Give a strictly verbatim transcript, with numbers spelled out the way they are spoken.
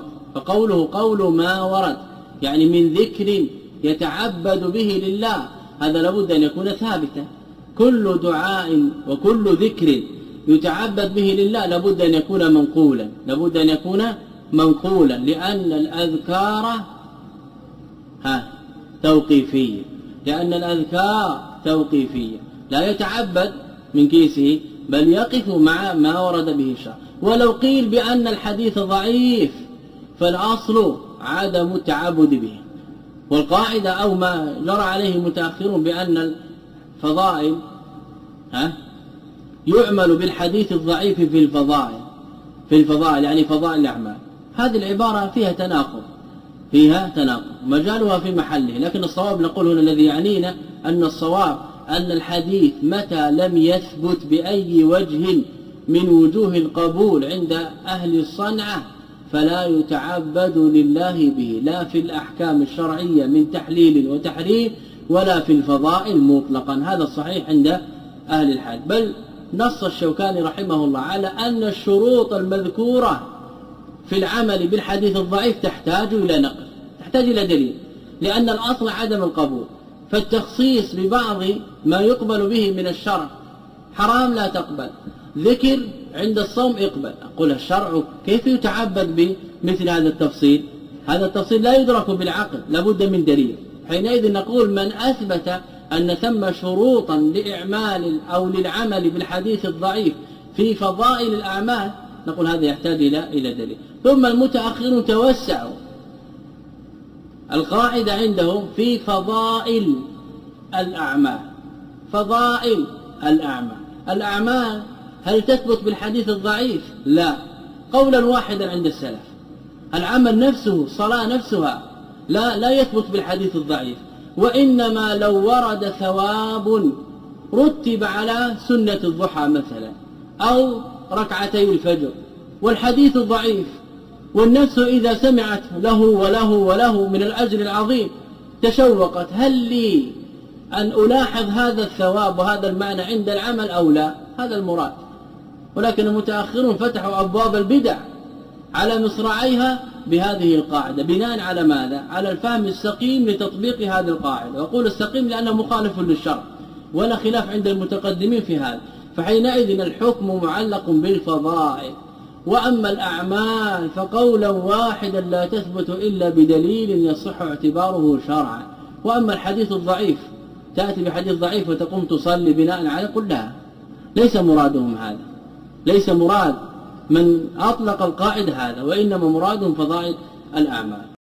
فقوله قول ما ورد يعني من ذكر يتعبد به لله، هذا لابد أن يكون ثابتا. كل دعاء وكل ذكر يتعبد به لله لابد أن يكون منقولا، لابد أن يكون منقولا، لأن الأذكار ها توقيفية، لأن الأذكار توقيفية، لا يتعبد من كيسه بل يقف مع ما ورد به الشرع. ولو قيل بأن الحديث ضعيف فالأصل عدم التعبد به، والقاعدة أو ما جرى عليه المتأخرون بأن الفضائل ها يعمل بالحديث الضعيف في الفضائل، في الفضائل يعني فضائل الأعمال. هذه العبارة فيها تناقض، فيها تناقض مجالها في محله، لكن الصواب نقول هنا الذي يعنينا أن الصواب أن الحديث متى لم يثبت بأي وجه من وجوه القبول عند أهل الصنعة فلا يتعبد لله به، لا في الأحكام الشرعية من تحليل وتحريم ولا في الفضائل مطلقا. هذا الصحيح عند أهل الحال. بل نص الشوكاني رحمه الله على أن الشروط المذكورة في العمل بالحديث الضعيف تحتاج إلى نقل، تحتاج إلى دليل، لأن الأصل عدم القبول. فالتخصيص ببعض ما يقبل به من الشرع حرام لا تقبل، ذكر عند الصوم اقبل. أقول الشرع كيف يتعبد بمثل هذا التفصيل؟ هذا التفصيل لا يدرك بالعقل، لابد من دليل. حينئذ نقول من أثبت أن ثم شروطا لإعمال أو للعمل بالحديث الضعيف في فضائل الأعمال نقول هذا يحتاج إلى إلى دليل. ثم المتأخرون توسعوا القاعدة عندهم في فضائل الأعمال، فضائل الأعمال. الأعمال هل تثبت بالحديث الضعيف؟ لا، قولا واحدا عند السلف. العمل نفسه الصلاة نفسها لا لا يثبت بالحديث الضعيف، وإنما لو ورد ثواب رتب على سنة الضحى مثلا أو ركعتي الفجر والحديث ضعيف، والنفس إذا سمعت له وله وله من الأجر العظيم تشوقت، هل لي أن ألاحظ هذا الثواب وهذا المعنى عند العمل أو لا؟ هذا المراد. ولكن المتأخرون فتحوا أبواب البدع على مصراعيها بهذه القاعدة، بناء على ماذا؟ على الفهم السقيم لتطبيق هذه القاعدة. وأقول السقيم لأنه مخالف للشرع ولا خلاف عند المتقدمين في هذا. فحينئذ الحكم معلق بالفضائل. وأما الأعمال فقولا واحدا لا تثبت إلا بدليل يصح اعتباره شرعا. وأما الحديث الضعيف تأتي بحديث ضعيف وتقوم تصلي بناء على كلها، ليس مرادهم هذا، ليس مراد من أطلق القاعدة هذا، وإنما مرادهم فضائل الأعمال.